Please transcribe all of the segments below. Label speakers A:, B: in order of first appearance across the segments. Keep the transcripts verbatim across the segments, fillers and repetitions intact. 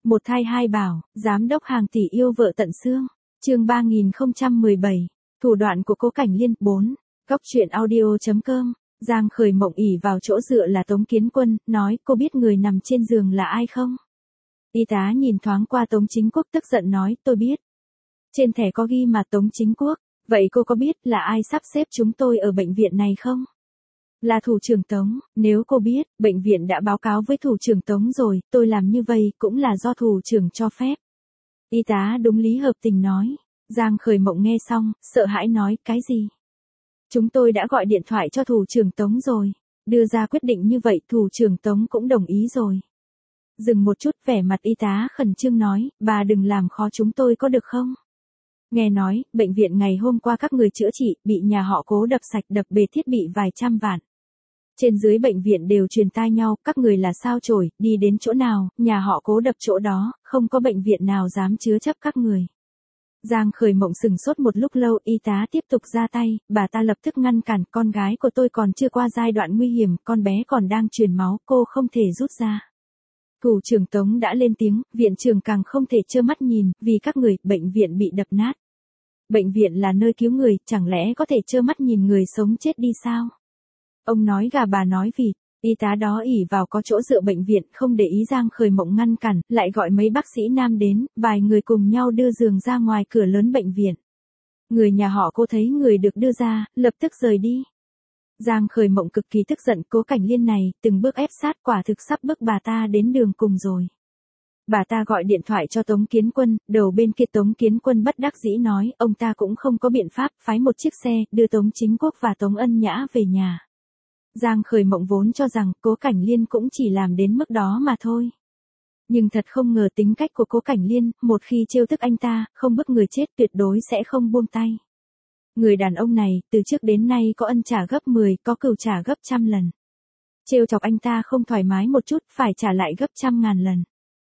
A: Một thai hai bảo, giám đốc hàng tỷ yêu vợ tận xương. Chương ba nghìn không trăm mười bảy. Thủ đoạn của Cố Cảnh Liên. bốn. Góc truyện audio chấm com. Giang Khởi Mộng ỉ vào chỗ dựa là Tống Kiến Quân, nói, cô biết người nằm trên giường là ai không? Y tá nhìn thoáng qua Tống Chính Quốc tức giận nói, tôi biết. Trên thẻ có ghi mà Tống Chính Quốc, vậy cô có biết là ai sắp xếp chúng tôi ở bệnh viện này không? Là thủ trưởng Tống, nếu cô biết, bệnh viện đã báo cáo với thủ trưởng Tống rồi, tôi làm như vậy cũng là do thủ trưởng cho phép. Y tá đúng lý hợp tình nói. Giang Khởi Mộng nghe xong, sợ hãi nói, cái gì? Chúng tôi đã gọi điện thoại cho thủ trưởng Tống rồi, đưa ra quyết định như vậy thủ trưởng Tống cũng đồng ý rồi. Dừng một chút, vẻ mặt y tá khẩn trương nói, bà đừng làm khó chúng tôi có được không? Nghe nói, bệnh viện ngày hôm qua các người chữa trị, bị nhà họ Cố đập sạch đập bể thiết bị vài trăm vạn. Trên dưới bệnh viện đều truyền tai nhau, các người là sao chổi, đi đến chỗ nào, nhà họ Cố đập chỗ đó, không có bệnh viện nào dám chứa chấp các người. Giang Khởi Mộng sừng sốt một lúc lâu, y tá tiếp tục ra tay, bà ta lập tức ngăn cản, con gái của tôi còn chưa qua giai đoạn nguy hiểm, con bé còn đang truyền máu, cô không thể rút ra. Thủ trưởng Tống đã lên tiếng, viện trưởng càng không thể trơ mắt nhìn, vì các người, bệnh viện bị đập nát. Bệnh viện là nơi cứu người, chẳng lẽ có thể trơ mắt nhìn người sống chết đi sao? Ông nói gà bà nói vịt, y tá đó ỉ vào có chỗ dựa bệnh viện, không để ý Giang Khởi Mộng ngăn cản, lại gọi mấy bác sĩ nam đến, vài người cùng nhau đưa giường ra ngoài cửa lớn bệnh viện. Người nhà họ Cô thấy người được đưa ra, lập tức rời đi. Giang Khởi Mộng cực kỳ tức giận, Cố Cảnh Liên này, từng bước ép sát, quả thực sắp bước bà ta đến đường cùng rồi. Bà ta gọi điện thoại cho Tống Kiến Quân, đầu bên kia Tống Kiến Quân bất đắc dĩ nói, ông ta cũng không có biện pháp, phái một chiếc xe, đưa Tống Chính Quốc và Tống Ân Nhã về nhà. Giang Khởi Mộng vốn cho rằng, Cố Cảnh Liên cũng chỉ làm đến mức đó mà thôi. Nhưng thật không ngờ tính cách của Cố Cảnh Liên, một khi trêu tức anh ta, không bức người chết tuyệt đối sẽ không buông tay. Người đàn ông này, từ trước đến nay có ân trả gấp mười, có cừu trả gấp trăm lần. Trêu chọc anh ta không thoải mái một chút, phải trả lại gấp trăm ngàn lần.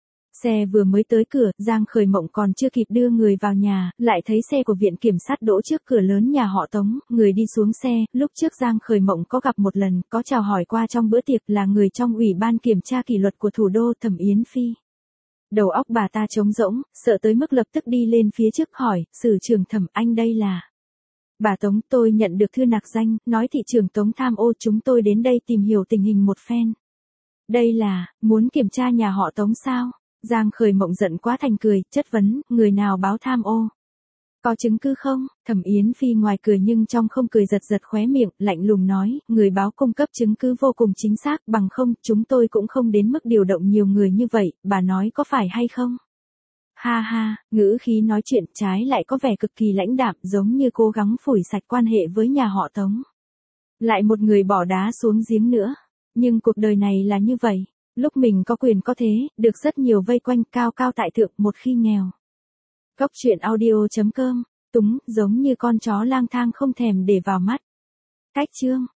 A: Xe vừa mới tới cửa, Giang Khởi Mộng còn chưa kịp đưa người vào nhà, lại thấy xe của viện kiểm sát đỗ trước cửa lớn nhà họ Tống, người đi xuống xe, lúc trước Giang Khởi Mộng có gặp một lần, có chào hỏi qua trong bữa tiệc là người trong ủy ban kiểm tra kỷ luật của thủ đô Thẩm Yến Phi. Đầu óc bà ta trống rỗng, sợ tới mức lập tức đi lên phía trước hỏi, sử trưởng Thẩm anh đây là... Bà Tống, tôi nhận được thư nạc danh, nói thị trưởng Tống tham ô, chúng tôi đến đây tìm hiểu tình hình một phen. Đây là, muốn kiểm tra nhà họ Tống sao? Giang Khởi Mộng giận quá thành cười, chất vấn, người nào báo tham ô? Có chứng cứ không? Thẩm Yến Phi ngoài cười nhưng trong không cười giật giật khóe miệng, lạnh lùng nói, người báo cung cấp chứng cứ vô cùng chính xác, bằng không, chúng tôi cũng không đến mức điều động nhiều người như vậy, bà nói có phải hay không? Ha ha, ngữ khí nói chuyện trái lại có vẻ cực kỳ lãnh đạm, giống như cố gắng phủi sạch quan hệ với nhà họ Tống. Lại một người bỏ đá xuống giếng nữa. Nhưng cuộc đời này là như vậy. Lúc mình có quyền có thế, được rất nhiều vây quanh, cao cao tại thượng, một khi nghèo. Góc truyện audio chấm com, túng, giống như con chó lang thang không thèm để vào mắt. Cách chương.